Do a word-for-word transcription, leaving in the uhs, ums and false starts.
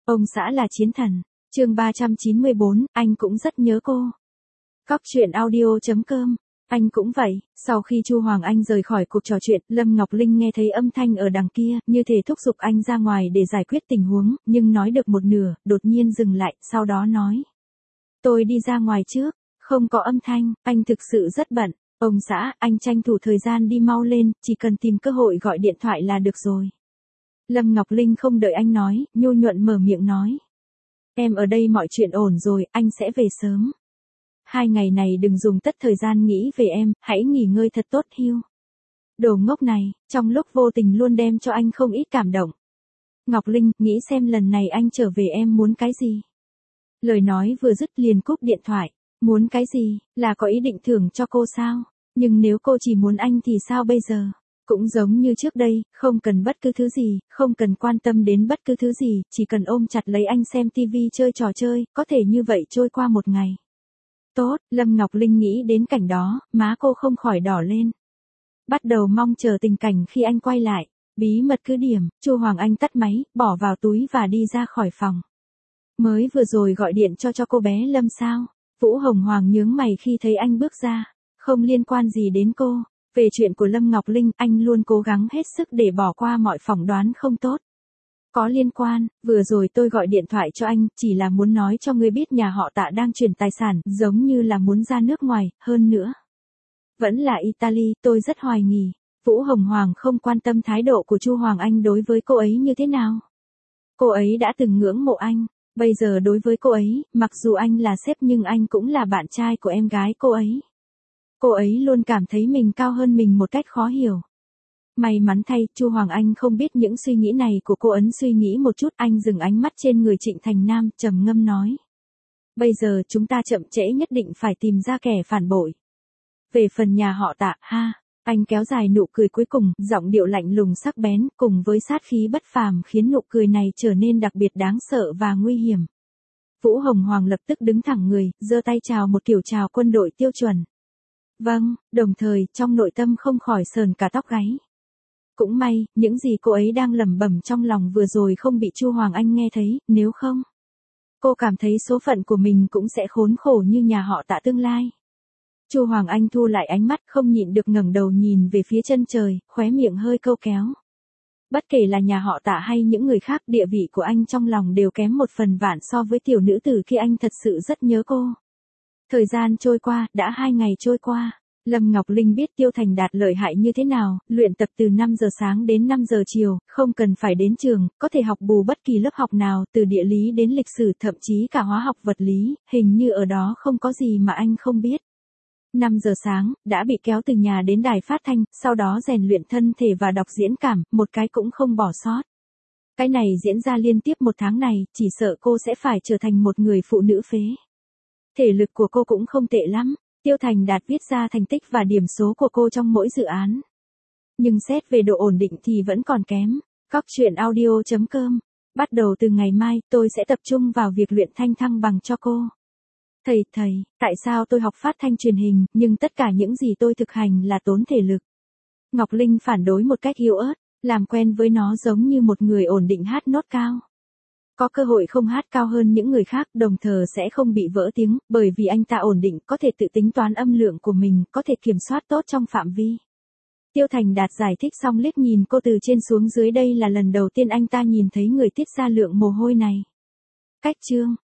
Ông xã là chiến thần. Chương ba trăm chín mươi bốn, anh cũng rất nhớ cô. Cóc truyện audio chấm com. Anh cũng vậy. Sau khi Chu Hoàng Anh rời khỏi cuộc trò chuyện, Lâm Ngọc Linh nghe thấy âm thanh ở đằng kia, như thể thúc giục anh ra ngoài để giải quyết tình huống, nhưng nói được một nửa, đột nhiên dừng lại, sau đó nói: "Tôi đi ra ngoài trước." Không có âm thanh, anh thực sự rất bận. Ông xã, anh tranh thủ thời gian đi mau lên, chỉ cần tìm cơ hội gọi điện thoại là được rồi. Lâm Ngọc Linh không đợi anh nói, nhu nhuận mở miệng nói: "Em ở đây mọi chuyện ổn rồi, anh sẽ về sớm. Hai ngày này đừng dùng tất thời gian nghĩ về em, hãy nghỉ ngơi thật tốt hiu." Đồ ngốc này, trong lúc vô tình luôn đem cho anh không ít cảm động. "Ngọc Linh, nghĩ xem lần này anh trở về em muốn cái gì?" Lời nói vừa dứt liền cúp điện thoại. Muốn cái gì, là có ý định thưởng cho cô sao? Nhưng nếu cô chỉ muốn anh thì sao bây giờ? Cũng giống như trước đây, không cần bất cứ thứ gì, không cần quan tâm đến bất cứ thứ gì, chỉ cần ôm chặt lấy anh xem tivi chơi trò chơi, có thể như vậy trôi qua một ngày. Tốt, Lâm Ngọc Linh nghĩ đến cảnh đó, má cô không khỏi đỏ lên. Bắt đầu mong chờ tình cảnh khi anh quay lại. Bí mật cứ điểm, Chu Hoàng Anh tắt máy, bỏ vào túi và đi ra khỏi phòng. Mới vừa rồi gọi điện cho cho cô bé Lâm sao? Vũ Hồng Hoàng nhướng mày khi thấy anh bước ra. Không liên quan gì đến cô. Về chuyện của Lâm Ngọc Linh, anh luôn cố gắng hết sức để bỏ qua mọi phỏng đoán không tốt. Có liên quan, vừa rồi tôi gọi điện thoại cho anh, chỉ là muốn nói cho ngươi biết nhà họ Tạ đang chuyển tài sản, giống như là muốn ra nước ngoài, hơn nữa. Vẫn là Italy, tôi rất hoài nghi. Vũ Hồng Hoàng không quan tâm thái độ của Chu Hoàng Anh đối với cô ấy như thế nào. Cô ấy đã từng ngưỡng mộ anh. Bây giờ đối với cô ấy, mặc dù anh là sếp nhưng anh cũng là bạn trai của em gái cô ấy. Cô ấy luôn cảm thấy mình cao hơn mình một cách khó hiểu. May mắn thay, Chu Hoàng Anh không biết những suy nghĩ này của cô. Ấn suy nghĩ một chút, anh dừng ánh mắt trên người Trịnh Thành Nam, trầm ngâm nói: "Bây giờ chúng ta chậm trễ nhất định phải tìm ra kẻ phản bội. Về phần nhà họ Tạ, ha." Anh kéo dài nụ cười cuối cùng, giọng điệu lạnh lùng sắc bén, cùng với sát khí bất phàm khiến nụ cười này trở nên đặc biệt đáng sợ và nguy hiểm. Vũ Hồng Hoàng lập tức đứng thẳng người, giơ tay chào một kiểu chào quân đội tiêu chuẩn. "Vâng", đồng thời, trong nội tâm không khỏi sờn cả tóc gáy. Cũng may, những gì cô ấy đang lẩm bẩm trong lòng vừa rồi không bị Chu Hoàng Anh nghe thấy, nếu không, cô cảm thấy số phận của mình cũng sẽ khốn khổ như nhà họ Tạ tương lai. Chu Hoàng Anh thu lại ánh mắt, không nhịn được ngẩng đầu nhìn về phía chân trời, khóe miệng hơi câu kéo. Bất kể là nhà họ Tạ hay những người khác, địa vị của anh trong lòng đều kém một phần vạn so với tiểu nữ tử khi anh thật sự rất nhớ cô. Thời gian trôi qua, đã hai ngày trôi qua. Lâm Ngọc Linh biết Tiêu Thành Đạt lợi hại như thế nào, luyện tập từ năm giờ sáng đến năm giờ chiều, không cần phải đến trường, có thể học bù bất kỳ lớp học nào, từ địa lý đến lịch sử, thậm chí cả hóa học vật lý, hình như ở đó không có gì mà anh không biết. năm giờ sáng, đã bị kéo từ nhà đến đài phát thanh, sau đó rèn luyện thân thể và đọc diễn cảm, một cái cũng không bỏ sót. Cái này diễn ra liên tiếp một tháng này, chỉ sợ cô sẽ phải trở thành một người phụ nữ phế. Thể lực của cô cũng không tệ lắm. Tiêu Thành Đạt viết ra thành tích và điểm số của cô trong mỗi dự án. Nhưng xét về độ ổn định thì vẫn còn kém. Cóc truyện audio chấm com. Bắt đầu từ ngày mai, tôi sẽ tập trung vào việc luyện thanh thăng bằng cho cô. Thầy, thầy, tại sao tôi học phát thanh truyền hình, nhưng tất cả những gì tôi thực hành là tốn thể lực? Ngọc Linh phản đối một cách yếu ớt, làm quen với nó giống như một người ổn định hát nốt cao. Có cơ hội không hát cao hơn những người khác, đồng thời sẽ không bị vỡ tiếng, bởi vì anh ta ổn định, có thể tự tính toán âm lượng của mình, có thể kiểm soát tốt trong phạm vi. Tiêu Thành Đạt giải thích xong liếc nhìn cô từ trên xuống dưới, đây là lần đầu tiên anh ta nhìn thấy người tiết ra lượng mồ hôi này. Cách chương